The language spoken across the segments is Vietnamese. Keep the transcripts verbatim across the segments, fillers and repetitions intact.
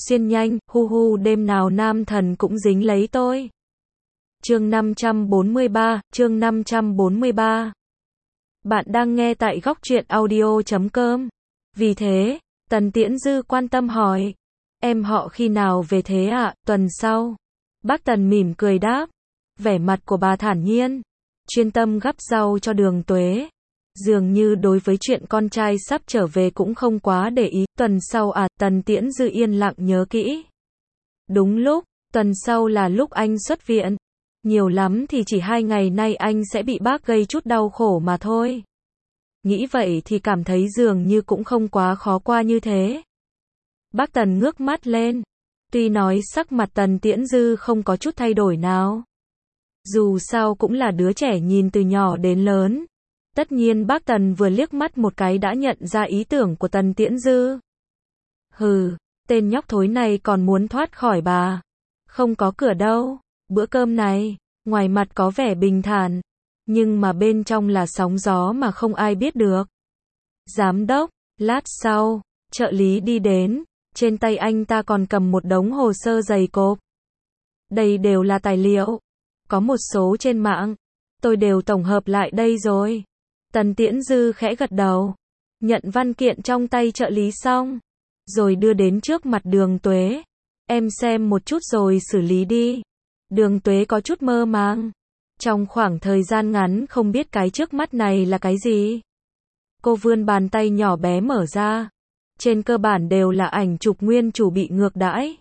xuyên nhanh, hu hu đêm nào nam thần cũng dính lấy tôi. Chương năm trăm bốn mươi ba, chương năm trăm bốn mươi ba. Bạn đang nghe tại góc truyện audio chấm com. Vì thế, Tần Tiễn Dư quan tâm hỏi, em họ khi nào về thế ạ? À? Tuần sau. Bác Tần mỉm cười đáp, vẻ mặt của bà thản nhiên, chuyên tâm gắp rau cho Đường Tuế. Dường như đối với chuyện con trai sắp trở về cũng không quá để ý. Tuần sau à? Tần Tiễn Dư yên lặng nhớ kỹ. Đúng lúc, tuần sau là lúc anh xuất viện. Nhiều lắm thì chỉ hai ngày nay anh sẽ bị bác gây chút đau khổ mà thôi. Nghĩ vậy thì cảm thấy dường như cũng không quá khó qua như thế. Bác Tần ngước mắt lên. Tuy nói sắc mặt Tần Tiễn Dư không có chút thay đổi nào. Dù sao cũng là đứa trẻ nhìn từ nhỏ đến lớn. Tất nhiên bác Tần vừa liếc mắt một cái đã nhận ra ý tưởng của Tần Tiễn Dư. Hừ, tên nhóc thối này còn muốn thoát khỏi bà. Không có cửa đâu. Bữa cơm này, ngoài mặt có vẻ bình thản, nhưng mà bên trong là sóng gió mà không ai biết được. Giám đốc, lát sau, trợ lý đi đến, trên tay anh ta còn cầm một đống hồ sơ dày cộp. Đây đều là tài liệu, có một số trên mạng, tôi đều tổng hợp lại đây rồi. Tần Tiễn Dư khẽ gật đầu, nhận văn kiện trong tay trợ lý xong, rồi đưa đến trước mặt Đường Tuế. Em xem một chút rồi xử lý đi. Đường Tuế có chút mơ màng. Trong khoảng thời gian ngắn không biết cái trước mắt này là cái gì. Cô vươn bàn tay nhỏ bé mở ra. Trên cơ bản đều là ảnh chụp nguyên chủ bị ngược đãi.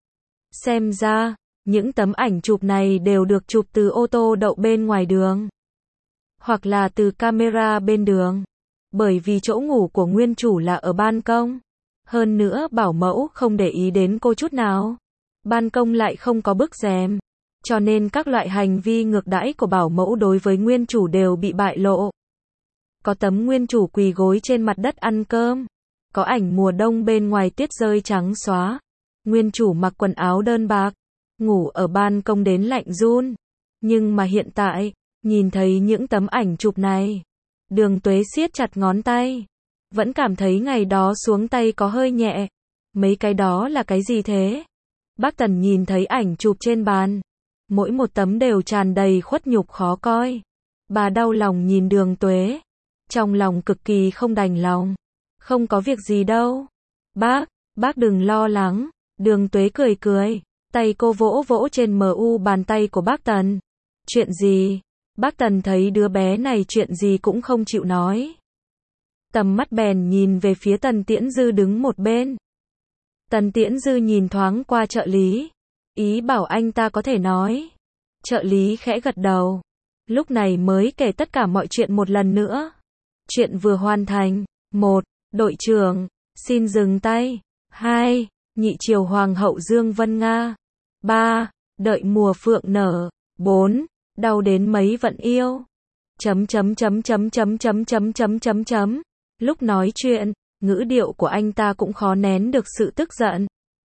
Xem ra, những tấm ảnh chụp này đều được chụp từ ô tô đậu bên ngoài đường. Hoặc là từ camera bên đường. Bởi vì chỗ ngủ của nguyên chủ là ở ban công. Hơn nữa bảo mẫu không để ý đến cô chút nào. Ban công lại không có bức rèm. Cho nên các loại hành vi ngược đãi của bảo mẫu đối với nguyên chủ đều bị bại lộ. Có tấm nguyên chủ quỳ gối trên mặt đất ăn cơm. Có ảnh mùa đông bên ngoài tuyết rơi trắng xóa. Nguyên chủ mặc quần áo đơn bạc. Ngủ ở ban công đến lạnh run. Nhưng mà hiện tại, nhìn thấy những tấm ảnh chụp này. Đường Tuế siết chặt ngón tay. Vẫn cảm thấy ngày đó xuống tay có hơi nhẹ. Mấy cái đó là cái gì thế? Bác Tần nhìn thấy ảnh chụp trên bàn. Mỗi một tấm đều tràn đầy khuất nhục khó coi. Bà đau lòng nhìn Đường Tuế. Trong lòng cực kỳ không đành lòng. Không có việc gì đâu. Bác, bác đừng lo lắng. Đường Tuế cười cười. Tay cô vỗ vỗ trên mu bàn tay của bác Tần. Chuyện gì? Bác Tần thấy đứa bé này chuyện gì cũng không chịu nói. Tầm mắt bèn nhìn về phía Tần Tiễn Dư đứng một bên. Tần Tiễn Dư nhìn thoáng qua trợ lý. Ý bảo anh ta có thể nói. Trợ lý khẽ gật đầu. Lúc này mới kể tất cả mọi chuyện một lần nữa. Chuyện vừa hoàn thành. Một. Đội trưởng, xin dừng tay. Hai. Nhị triều hoàng hậu Dương Vân Nga. Ba. Đợi mùa phượng nở. Bốn. Đau đến mấy vẫn yêu. Chấm chấm chấm chấm chấm chấm chấm chấm chấm chấm. Lúc nói chuyện, ngữ điệu của anh ta cũng khó nén được sự tức giận.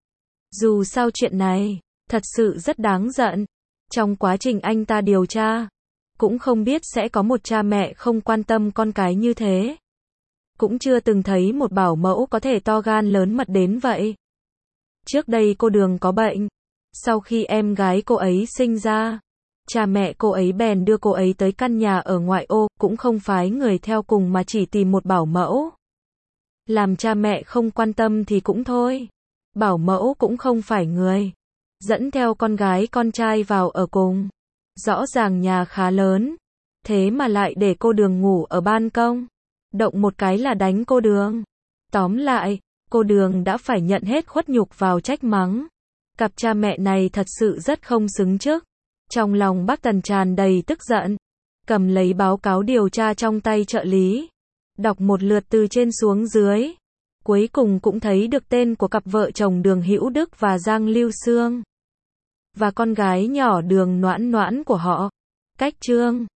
Dù sao chuyện này, thật sự rất đáng giận. Trong quá trình anh ta điều tra, cũng không biết sẽ có một cha mẹ không quan tâm con cái như thế. Cũng chưa từng thấy một bảo mẫu có thể to gan lớn mật đến vậy. Trước đây cô Đường có bệnh. Sau khi em gái cô ấy sinh ra, cha mẹ cô ấy bèn đưa cô ấy tới căn nhà ở ngoại ô, cũng không phái người theo cùng mà chỉ tìm một bảo mẫu. Làm cha mẹ không quan tâm thì cũng thôi. Bảo mẫu cũng không phải người. Dẫn theo con gái con trai vào ở cùng. Rõ ràng nhà khá lớn. Thế mà lại để cô Đường ngủ ở ban công. Động một cái là đánh cô Đường. Tóm lại, cô Đường đã phải nhận hết khuất nhục vào trách mắng. Cặp cha mẹ này thật sự rất không xứng trước. Trong lòng bác Tần tràn đầy tức giận. Cầm lấy báo cáo điều tra trong tay trợ lý. Đọc một lượt từ trên xuống dưới. Cuối cùng cũng thấy được tên của cặp vợ chồng Đường Hữu Đức và Giang Lưu Sương. Và con gái nhỏ Đường Noãn Noãn của họ. Cách chương